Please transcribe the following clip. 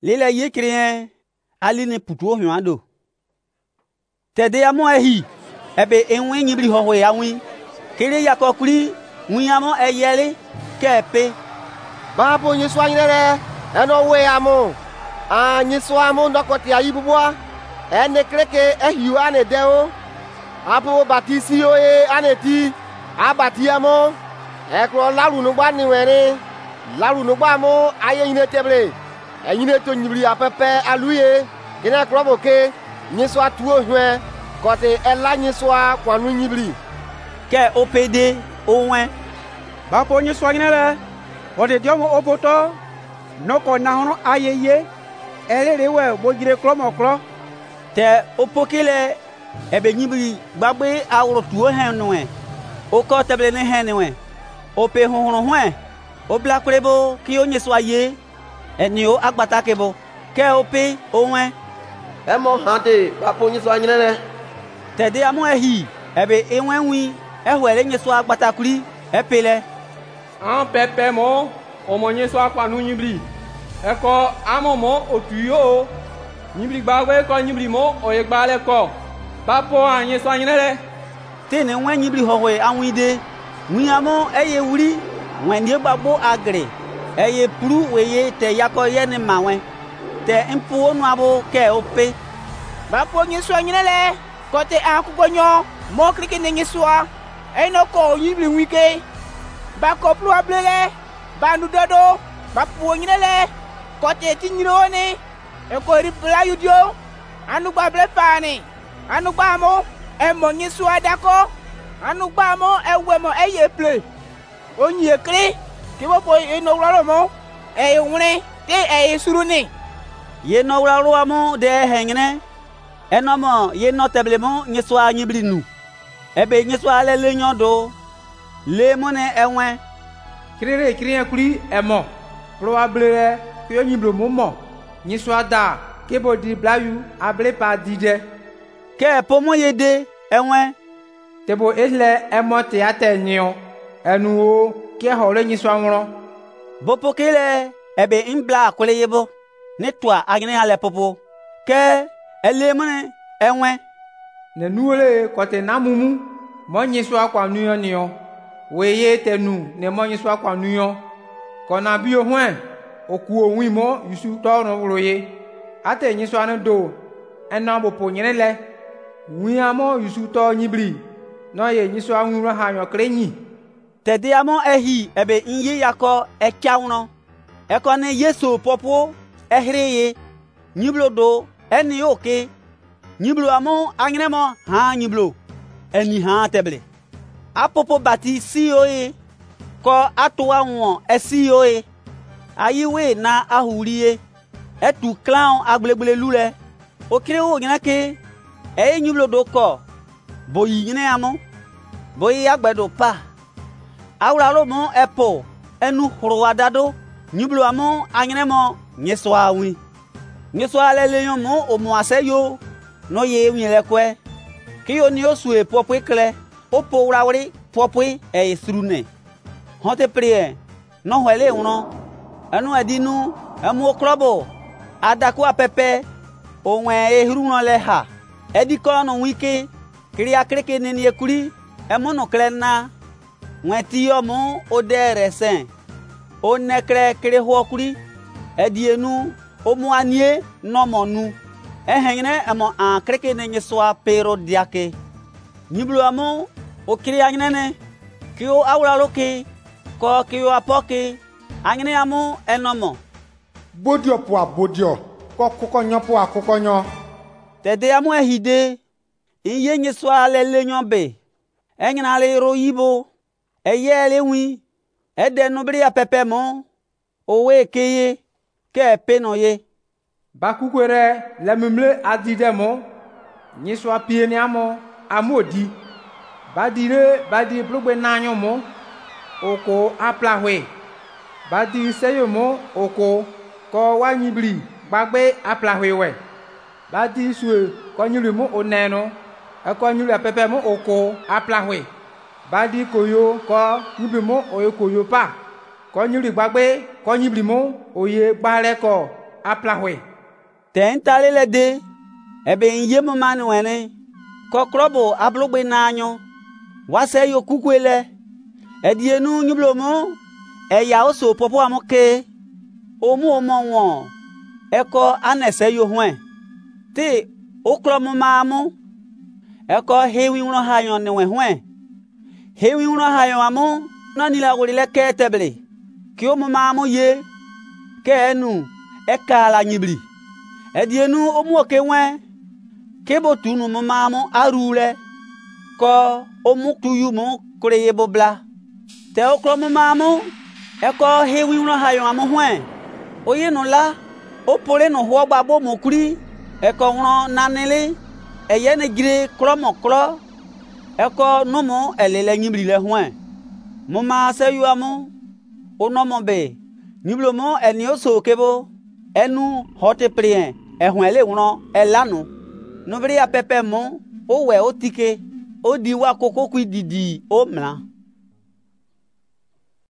Lele ye krien ali ne putuo hwando. Tede amo ehi ebe enwe nyibri hoho ya wi. Kire yakokuri wi amo eyele kepe. Ba po nyi swa nyere eno we amo. Nyi swa amo ndokoti ayibubwa. Ene kreke ehiu ane deo. Apo batisi yo e aneti. Abati amo. Ekro lalu no gba ni were. Lalu no gba mo aye nyine teble. Enyine to nyibri apepe aluye. Kina krobo ke nyi swa tuo hwe. Kote ela nyi swa kwanu nyibri. Ke opede owen. Ba po nyi swa nyere. Wote diomo opoto. Noko na hono ayeye. Elere we bojire klomo klo. Te opokele ebe nyibri gbagbe awro tuo hen no e. Oko teble ne hen no e. Ope hohoro hwe. Obla krebo ki onye swa ye. Eni o agbata kebo. Ke ope owen. Emo hante ba po nyi swa nyere. Tede amo ehi ebe enwenwi ehwere nye swa agbata kuri epele. An pepe mo omo nye swa kwanu nyibri. Eko amo mo otuyo. Nyibri gbagbe ko nyibri mo oye gbale ko. Ba po anye swa nyere. Te ne wen nyibri howe anwide. Wi amo eye wuri wen die gbagbo agre. Eye puru weye te yako ye ne mawen. Te mpu onu abo ke ope. Ba po nye swa nyere. Kote akugonyo mo krike nenye swa. Eno ko nyibri wike. Ba ko plu ablele. Ba nu dodo. Ba po nyere. Kote tinyirone. Eko ripla yudio. Anu gba ble pani. Anu gba mo emo nyi swa dako. Anu gba mo ewe mo eye ple. Onyi ekre. Ki bo po eno wlalo mo. E wune te e suruni. Ye no wlalo amo de hengene. Enomo ye no teblemo nye swa nyibri nu. Ebe nye swa le nyodo. Le mone enwe. Kirere kirien kuri emo. Probable ki onyibro mo. Nyi swa da kebo di blayu able pa dide. Ke pomo yede enwe. Tebo esle emo te ate nyo. Enu o ke hore nyi swa nwro. Bopokele ebe imbla akole yebo. Netwa agne ale popo. Ke elemone enwe. Ne nuole kote namumu. Mo nyi swa kwa nuyo niyo. Weye tenu ne mo nyi swa kwa nuyo. Kona biyo hwen. Oku onwi mo yusu tono uroye. Ate nyi swa no do. Ena bopo nyele. Wi amo yusu to nyibri. No ye nyi swa nwuro ha nyo krenyi. Tede amo ehi ebe inye yako ekyawno. Eko ne yeso popo ehreye. Nyiblo do eni oke. Nyiblo amo angremo ha nyiblo. Eni ha teble. Apopo bati si oye. Ko atowa won esi oye. Ayiwe na ahurie. Etu clown agblegbele lule. Okire o nyina ke. Nyiblo do ko. Boyi nyine amo. Boyi agbedo pa. Awralo mo epo. Enu hrowadado. Nyiblo amo angremo nyeswa wi. Nyeswa leleyon mo omo aseyo. No ye wiele kwe. Kiyo ni osue popwe kle. Opo wrawri popwe srune. Honte prie. No hwele uno. Enu edinu. Emu okrobo. Adaku apepe. Onwe ehruno leha. Ediko no wike. Kiria kreke nini ekuri. Emu no klena. Mwetiyo mo ode resen. O nekre kire huokuri. Edienu. Omu anie no monu. Ehengene emo an kreke nenye swa pero diake. Nyiblu amo o kiri agnene. Kyo awralo ke. Ko kyo apoke. Agne amo enomo. Bodio po abodio. Ko kukonyo po akukonyo. Tede amo ehide. Iye nye swa lele nyombe. Engina le ro yibo. Eye le wi. Ede nubri ya pepe mo. Owe keye. Ke peno ye. Bakukwere lemumle adide mo. Nyi swa pieni amo amodi. Badi blugbe nanyo mo. Oko aplahwe. Badi seyo mo oko ko wanyibli gbagbe aplahwe we. Badi sue ko nyuli mo oneno. Eko nyuli apepe mo oko aplahwe. Badi koyo ko nyibli mo oye koyo pa. Ko nyuli gbagbe ko nyibli mo oye gbale ko aplahoe. Ten tale le de. Ebe inye mumani wene. Kokrobo ablugbe nanyo. Wase yo kukwele. Edienu nyublomo. Eya oso popo amoke. Omu omo. Eko anese yo hwen. Te okromo mamu. Eko hewi uno hayon ne hwen. Hewi uno hayon amu. Nanila wolile ke teble. Ki omu mamu ye. Ke enu. Eka la nyibli. Edienu omu oke hwen. Kebo tunu mamu arule. Ko omu tuyu mu kreye bobla. Te okromo mamu. Eko hewi uno hayon amu hwen. Oye no la. Opole no huogba bo mokuri. Eko uno nanele. Eye ne gire kromo kro. Eko nomo elele nyibli le hwen. Muma se yu amu. Onomo be. Niblo mo eni oso kebo. Enu hote prien. Ehwen le uno elanu. Nobri a pepe mo. Owe otike. Odi wa koko kui didi o mla.